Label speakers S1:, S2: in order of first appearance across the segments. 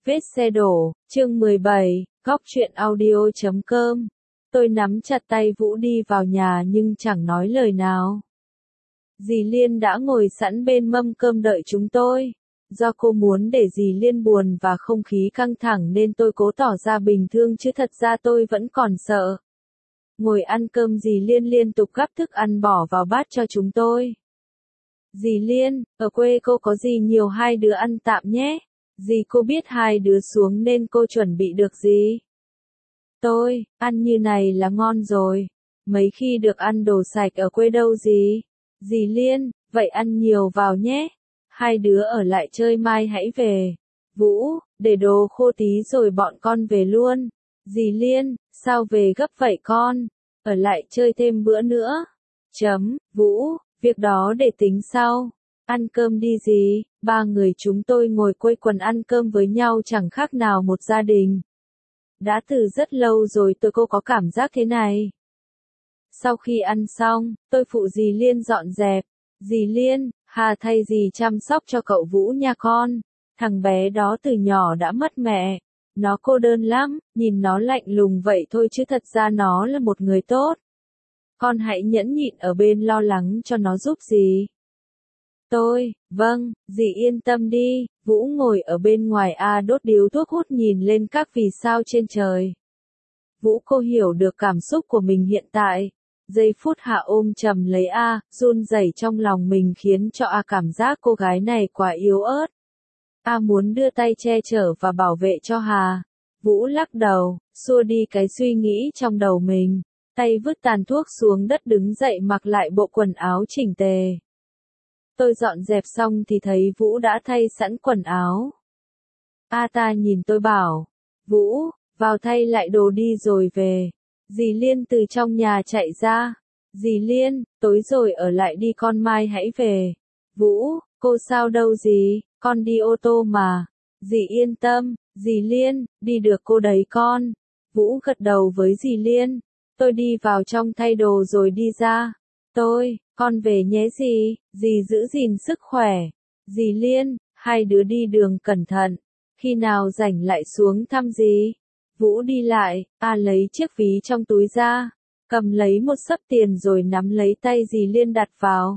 S1: Vết xe đổ, chương 17, góc truyện audio.com. Tôi nắm chặt tay Vũ đi vào nhà nhưng chẳng nói lời nào. Dì Liên đã ngồi sẵn bên mâm cơm đợi chúng tôi. Do cô muốn để dì Liên buồn và không khí căng thẳng nên tôi cố tỏ ra bình thường chứ thật ra tôi vẫn còn sợ. Ngồi ăn cơm dì Liên liên tục gắp thức ăn bỏ vào bát cho chúng tôi. Dì Liên, ở quê cô có gì nhiều hai đứa ăn tạm nhé. Dì cô biết hai đứa xuống nên cô chuẩn bị được gì? Tôi, ăn như này là ngon rồi. Mấy khi được ăn đồ sạch ở quê đâu dì? Dì Liên, vậy ăn nhiều vào nhé. Hai đứa ở lại chơi mai hãy về. Vũ, để đồ khô tí rồi bọn con về luôn. Dì Liên, sao về gấp vậy con? Ở lại chơi thêm bữa nữa. Vũ, việc đó để tính sau. Ăn cơm đi dì. Ba người chúng tôi ngồi quây quần ăn cơm với nhau chẳng khác nào một gia đình. Đã từ rất lâu rồi tôi cô có cảm giác thế này. Sau khi ăn xong, tôi phụ dì Liên dọn dẹp. Dì Liên, Hà thay dì chăm sóc cho cậu Vũ nha con. Thằng bé đó từ nhỏ đã mất mẹ. Nó cô đơn lắm, nhìn nó lạnh lùng vậy thôi chứ thật ra nó là một người tốt. Con hãy nhẫn nhịn ở bên lo lắng cho nó giúp dì. Vâng, dì yên tâm đi. Vũ ngồi ở bên ngoài đốt điếu thuốc hút nhìn lên các vì sao trên trời. Vũ cô hiểu được cảm xúc của mình hiện tại. Giây phút hạ ôm chầm lấy run rẩy trong lòng mình khiến cho cảm giác cô gái này quá yếu ớt. Muốn đưa tay che chở và bảo vệ cho Hà. Vũ lắc đầu, xua đi cái suy nghĩ trong đầu mình. Tay vứt tàn thuốc xuống đất đứng dậy mặc lại bộ quần áo chỉnh tề. Tôi dọn dẹp xong thì thấy Vũ đã thay sẵn quần áo. Ta nhìn tôi bảo, Vũ, vào thay lại đồ đi rồi về. Dì Liên từ trong nhà chạy ra. Dì Liên, tối rồi ở lại đi con mai hãy về. Vũ, cô sao đâu dì, con đi ô tô mà. Dì yên tâm, dì Liên, đi được cô đấy con. Vũ gật đầu với dì Liên. Tôi đi vào trong thay đồ rồi đi ra. Con về nhé dì giữ gìn sức khỏe. Dì Liên, hai đứa đi đường cẩn thận. Khi nào rảnh lại xuống thăm dì. Vũ đi lại, lấy chiếc ví trong túi ra. Cầm lấy một xấp tiền rồi nắm lấy tay dì Liên đặt vào.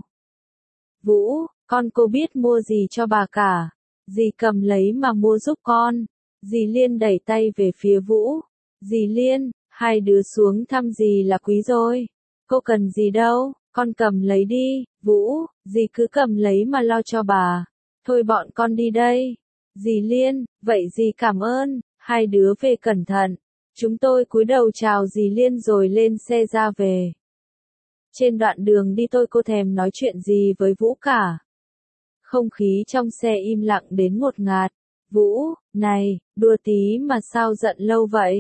S1: Vũ, con cô biết mua gì cho bà cả. Dì cầm lấy mà mua giúp con. Dì Liên đẩy tay về phía Vũ. Dì Liên, hai đứa xuống thăm dì là quý rồi. Cô cần gì đâu, con cầm lấy đi. Vũ, dì cứ cầm lấy mà lo cho bà. Thôi bọn con đi đây. Dì Liên, vậy dì cảm ơn, hai đứa về cẩn thận. Chúng tôi cúi đầu chào dì Liên rồi lên xe ra về. Trên đoạn đường đi cô thèm nói chuyện gì với Vũ cả. Không khí trong xe im lặng đến ngột ngạt. Vũ, này, đùa tí mà sao giận lâu vậy?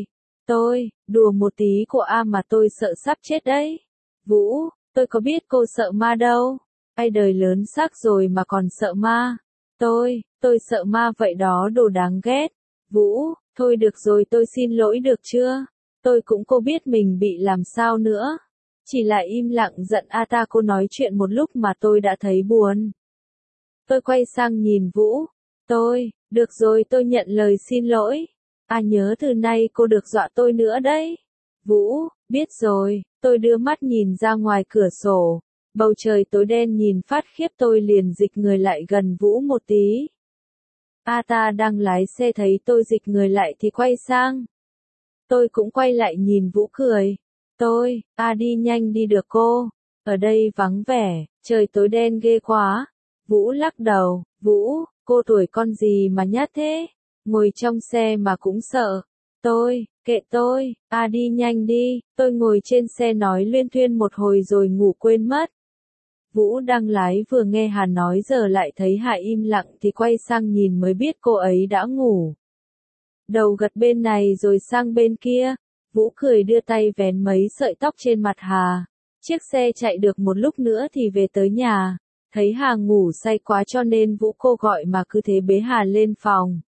S1: Đùa một tí của mà tôi sợ sắp chết đấy. Vũ, tôi có biết cô sợ ma đâu. Ai đời lớn xác rồi mà còn sợ ma. Tôi sợ ma vậy đó đồ đáng ghét. Vũ, thôi được rồi tôi xin lỗi được chưa? Tôi cũng cô biết mình bị làm sao nữa. Chỉ là im lặng giận cô nói chuyện một lúc mà tôi đã thấy buồn. Tôi quay sang nhìn Vũ. Được rồi tôi nhận lời xin lỗi. Nhớ từ nay cô được dọa tôi nữa đấy. Vũ, biết rồi, tôi đưa mắt nhìn ra ngoài cửa sổ. Bầu trời tối đen nhìn phát khiếp tôi liền dịch người lại gần Vũ một tí. Ta đang lái xe thấy tôi dịch người lại thì quay sang. Tôi cũng quay lại nhìn Vũ cười. Đi nhanh đi được cô. Ở đây vắng vẻ, trời tối đen ghê quá. Vũ lắc đầu, Vũ, cô tuổi con gì mà nhát thế? Ngồi trong xe mà cũng sợ. Kệ tôi, đi nhanh đi. Tôi ngồi trên xe nói luyên thuyên một hồi rồi ngủ quên mất. Vũ đang lái vừa nghe Hà nói giờ lại thấy Hà im lặng thì quay sang nhìn mới biết cô ấy đã ngủ. Đầu gật bên này rồi sang bên kia. Vũ cười đưa tay vén mấy sợi tóc trên mặt Hà. Chiếc xe chạy được một lúc nữa thì về tới nhà. Thấy Hà ngủ say quá cho nên Vũ cô gọi mà cứ thế bế Hà lên phòng.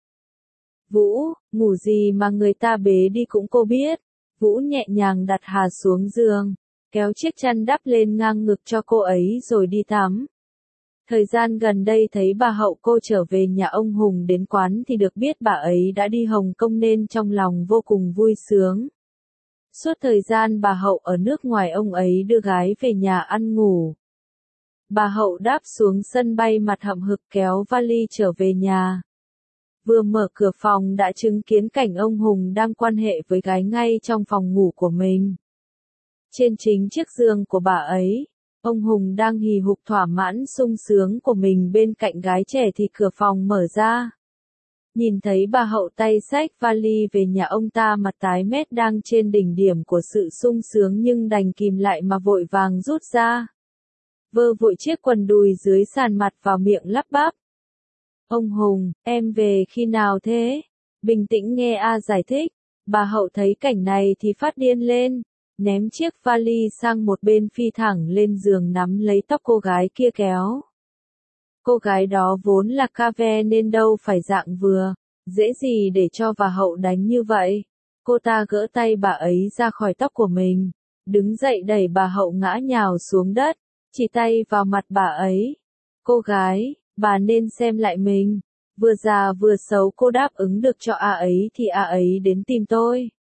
S1: Vũ, ngủ gì mà người ta bế đi cũng cô biết. Vũ nhẹ nhàng đặt Hà xuống giường, kéo chiếc chăn đắp lên ngang ngực cho cô ấy rồi đi tắm. Thời gian gần đây thấy bà Hậu cô trở về nhà ông Hùng đến quán thì được biết bà ấy đã đi Hồng Kông nên trong lòng vô cùng vui sướng. Suốt thời gian bà Hậu ở nước ngoài ông ấy đưa gái về nhà ăn ngủ. Bà Hậu đáp xuống sân bay mặt hậm hực kéo vali trở về nhà. Vừa mở cửa phòng đã chứng kiến cảnh ông Hùng đang quan hệ với gái ngay trong phòng ngủ của mình. Trên chính chiếc giường của bà ấy, ông Hùng đang hì hục thỏa mãn sung sướng của mình bên cạnh gái trẻ thì cửa phòng mở ra. Nhìn thấy bà Hậu tay xách vali về nhà ông ta mặt tái mét đang trên đỉnh điểm của sự sung sướng nhưng đành kìm lại mà vội vàng rút ra. Vơ vội chiếc quần đùi dưới sàn mặt vào miệng lắp bắp. Ông Hùng, em về khi nào thế? Bình tĩnh nghe A giải thích. Bà Hậu thấy cảnh này thì phát điên lên, ném chiếc vali sang một bên phi thẳng lên giường nắm lấy tóc cô gái kia kéo. Cô gái đó vốn là ca ve nên đâu phải dạng vừa, dễ gì để cho bà Hậu đánh như vậy. Cô ta gỡ tay bà ấy ra khỏi tóc của mình, đứng dậy đẩy bà Hậu ngã nhào xuống đất, chỉ tay vào mặt bà ấy. Cô gái, bà nên xem lại mình, vừa già vừa xấu cô đáp ứng được cho A ấy thì A ấy đến tìm tôi.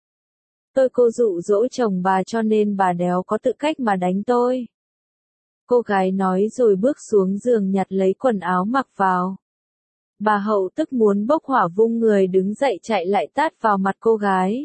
S1: Cô dụ dỗ chồng bà cho nên bà đéo có tự cách mà đánh tôi. Cô gái nói rồi bước xuống giường nhặt lấy quần áo mặc vào. Bà Hậu tức muốn bốc hỏa vung người đứng dậy chạy lại tát vào mặt cô gái.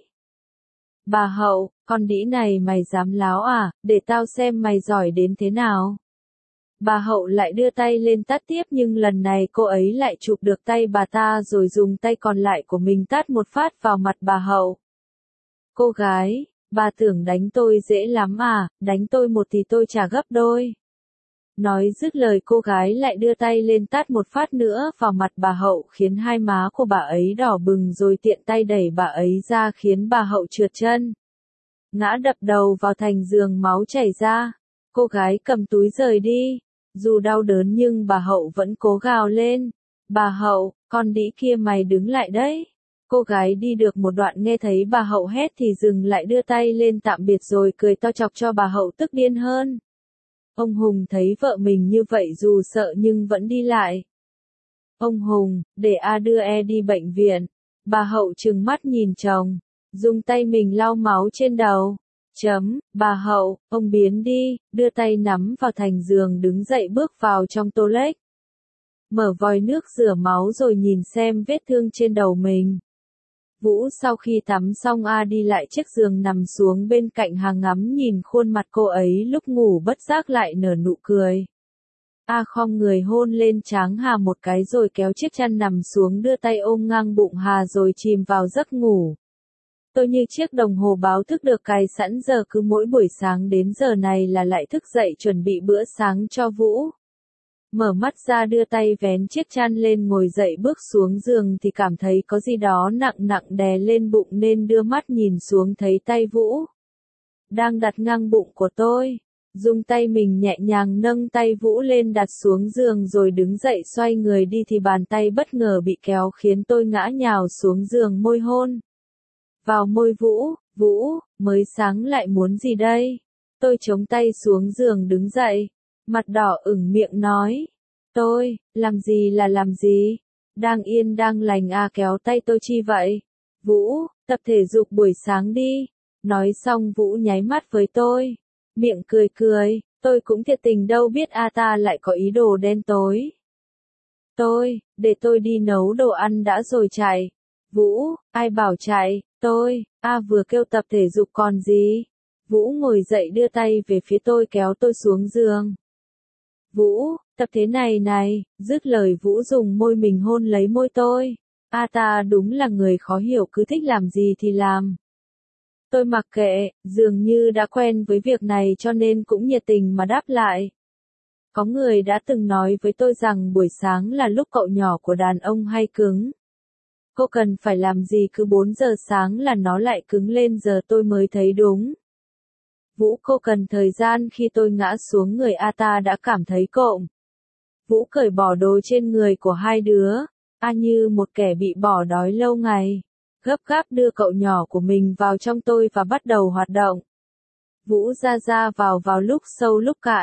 S1: Bà Hậu, con đĩ này mày dám láo à, để tao xem mày giỏi đến thế nào. Bà Hậu lại đưa tay lên tát tiếp nhưng lần này cô ấy lại chụp được tay bà ta rồi dùng tay còn lại của mình tát một phát vào mặt bà Hậu. Cô gái, bà tưởng đánh tôi dễ lắm à, đánh tôi một thì tôi trả gấp đôi. Nói dứt lời cô gái lại đưa tay lên tát một phát nữa vào mặt bà Hậu khiến hai má của bà ấy đỏ bừng rồi tiện tay đẩy bà ấy ra khiến bà Hậu trượt chân. Ngã đập đầu vào thành giường máu chảy ra. Cô gái cầm túi rời đi. Dù đau đớn nhưng bà Hậu vẫn cố gào lên. Bà Hậu, con đĩ kia mày đứng lại đấy. Cô gái đi được một đoạn nghe thấy bà Hậu hét thì dừng lại đưa tay lên tạm biệt rồi cười to chọc cho bà Hậu tức điên hơn. Ông Hùng thấy vợ mình như vậy dù sợ nhưng vẫn đi lại. Ông Hùng, để A đưa E đi bệnh viện. Bà Hậu trừng mắt nhìn chồng, dùng tay mình lau máu trên đầu. Bà Hậu, ông biến đi, đưa tay nắm vào thành giường đứng dậy bước vào trong toilet. Mở vòi nước rửa máu rồi nhìn xem vết thương trên đầu mình. Vũ sau khi tắm xong A đi lại chiếc giường nằm xuống bên cạnh hàng ngắm nhìn khuôn mặt cô ấy lúc ngủ bất giác lại nở nụ cười. A khom người hôn lên trán Hà một cái rồi kéo chiếc chăn nằm xuống đưa tay ôm ngang bụng Hà rồi chìm vào giấc ngủ. Tôi như chiếc đồng hồ báo thức được cài sẵn giờ cứ mỗi buổi sáng đến giờ này là lại thức dậy chuẩn bị bữa sáng cho Vũ. Mở mắt ra đưa tay vén chiếc chăn lên ngồi dậy bước xuống giường thì cảm thấy có gì đó nặng nặng đè lên bụng nên đưa mắt nhìn xuống thấy tay Vũ đang đặt ngang bụng của tôi. Dùng tay mình nhẹ nhàng nâng tay Vũ lên đặt xuống giường rồi đứng dậy xoay người đi thì bàn tay bất ngờ bị kéo khiến tôi ngã nhào xuống giường môi hôn vào môi Vũ. Vũ, mới sáng lại muốn gì đây? Tôi chống tay xuống giường đứng dậy, mặt đỏ ửng miệng nói. Tôi, làm gì là làm gì? Đang yên đang lành A kéo tay tôi chi vậy? Vũ, tập thể dục buổi sáng đi. Nói xong Vũ nháy mắt với tôi. Miệng cười cười, tôi cũng thiệt tình đâu biết A ta lại có ý đồ đen tối. Để tôi đi nấu đồ ăn đã rồi chạy. Vũ, ai bảo chạy, A vừa kêu tập thể dục còn gì. Vũ ngồi dậy đưa tay về phía tôi kéo tôi xuống giường. Vũ, tập thế này, dứt lời Vũ dùng môi mình hôn lấy môi tôi. A ta đúng là người khó hiểu cứ thích làm gì thì làm. Tôi mặc kệ, dường như đã quen với việc này cho nên cũng nhiệt tình mà đáp lại. Có người đã từng nói với tôi rằng buổi sáng là lúc cậu nhỏ của đàn ông hay cứng. Cô cần phải làm gì cứ 4 giờ sáng là nó lại cứng lên giờ tôi mới thấy đúng. Vũ cô cần thời gian khi tôi ngã xuống người A ta đã cảm thấy cộm. Vũ cởi bỏ đồ trên người của hai đứa, A như một kẻ bị bỏ đói lâu ngày. Gấp gáp đưa cậu nhỏ của mình vào trong tôi và bắt đầu hoạt động. Vũ ra vào lúc sâu lúc cạn.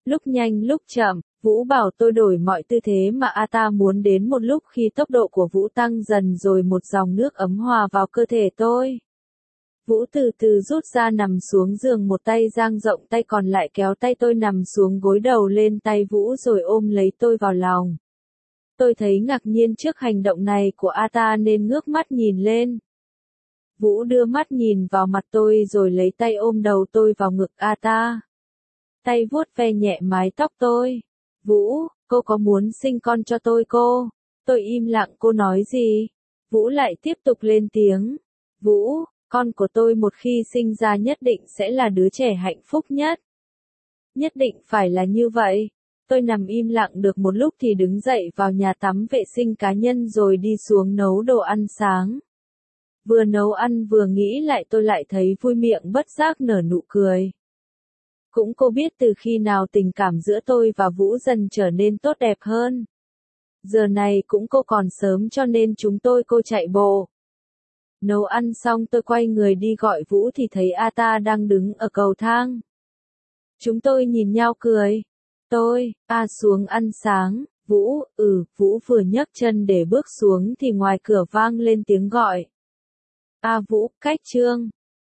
S1: Lúc nhanh lúc chậm, Vũ bảo tôi đổi mọi tư thế mà ta muốn đến một lúc khi tốc độ của Vũ tăng dần rồi một dòng nước ấm hòa vào cơ thể tôi. Vũ từ từ rút ra nằm xuống giường, một tay dang rộng, tay còn lại kéo tay tôi nằm xuống, gối đầu lên tay Vũ rồi ôm lấy tôi vào lòng. Tôi thấy ngạc nhiên trước hành động này của ta nên ngước mắt nhìn lên. Vũ đưa mắt nhìn vào mặt tôi rồi lấy tay ôm đầu tôi vào ngực ta. Tay vuốt ve nhẹ mái tóc tôi. Vũ, cô có muốn sinh con cho tôi cô? Tôi im lặng, cô nói gì? Vũ lại tiếp tục lên tiếng. Vũ, con của tôi một khi sinh ra nhất định sẽ là đứa trẻ hạnh phúc nhất. Nhất định phải là như vậy. Tôi nằm im lặng được một lúc thì đứng dậy vào nhà tắm vệ sinh cá nhân rồi đi xuống nấu đồ ăn sáng. Vừa nấu ăn vừa nghĩ lại tôi lại thấy vui miệng bất giác nở nụ cười. Cũng cô biết từ khi nào tình cảm giữa tôi và Vũ dần trở nên tốt đẹp hơn. Giờ này cũng cô còn sớm cho nên chúng tôi cô chạy bộ. Nấu ăn xong tôi quay người đi gọi Vũ thì thấy ta đang đứng ở cầu thang. Chúng tôi nhìn nhau cười. Tôi, xuống ăn sáng, Vũ, Vũ vừa nhấc chân để bước xuống thì ngoài cửa vang lên tiếng gọi. Vũ, Cách Trương.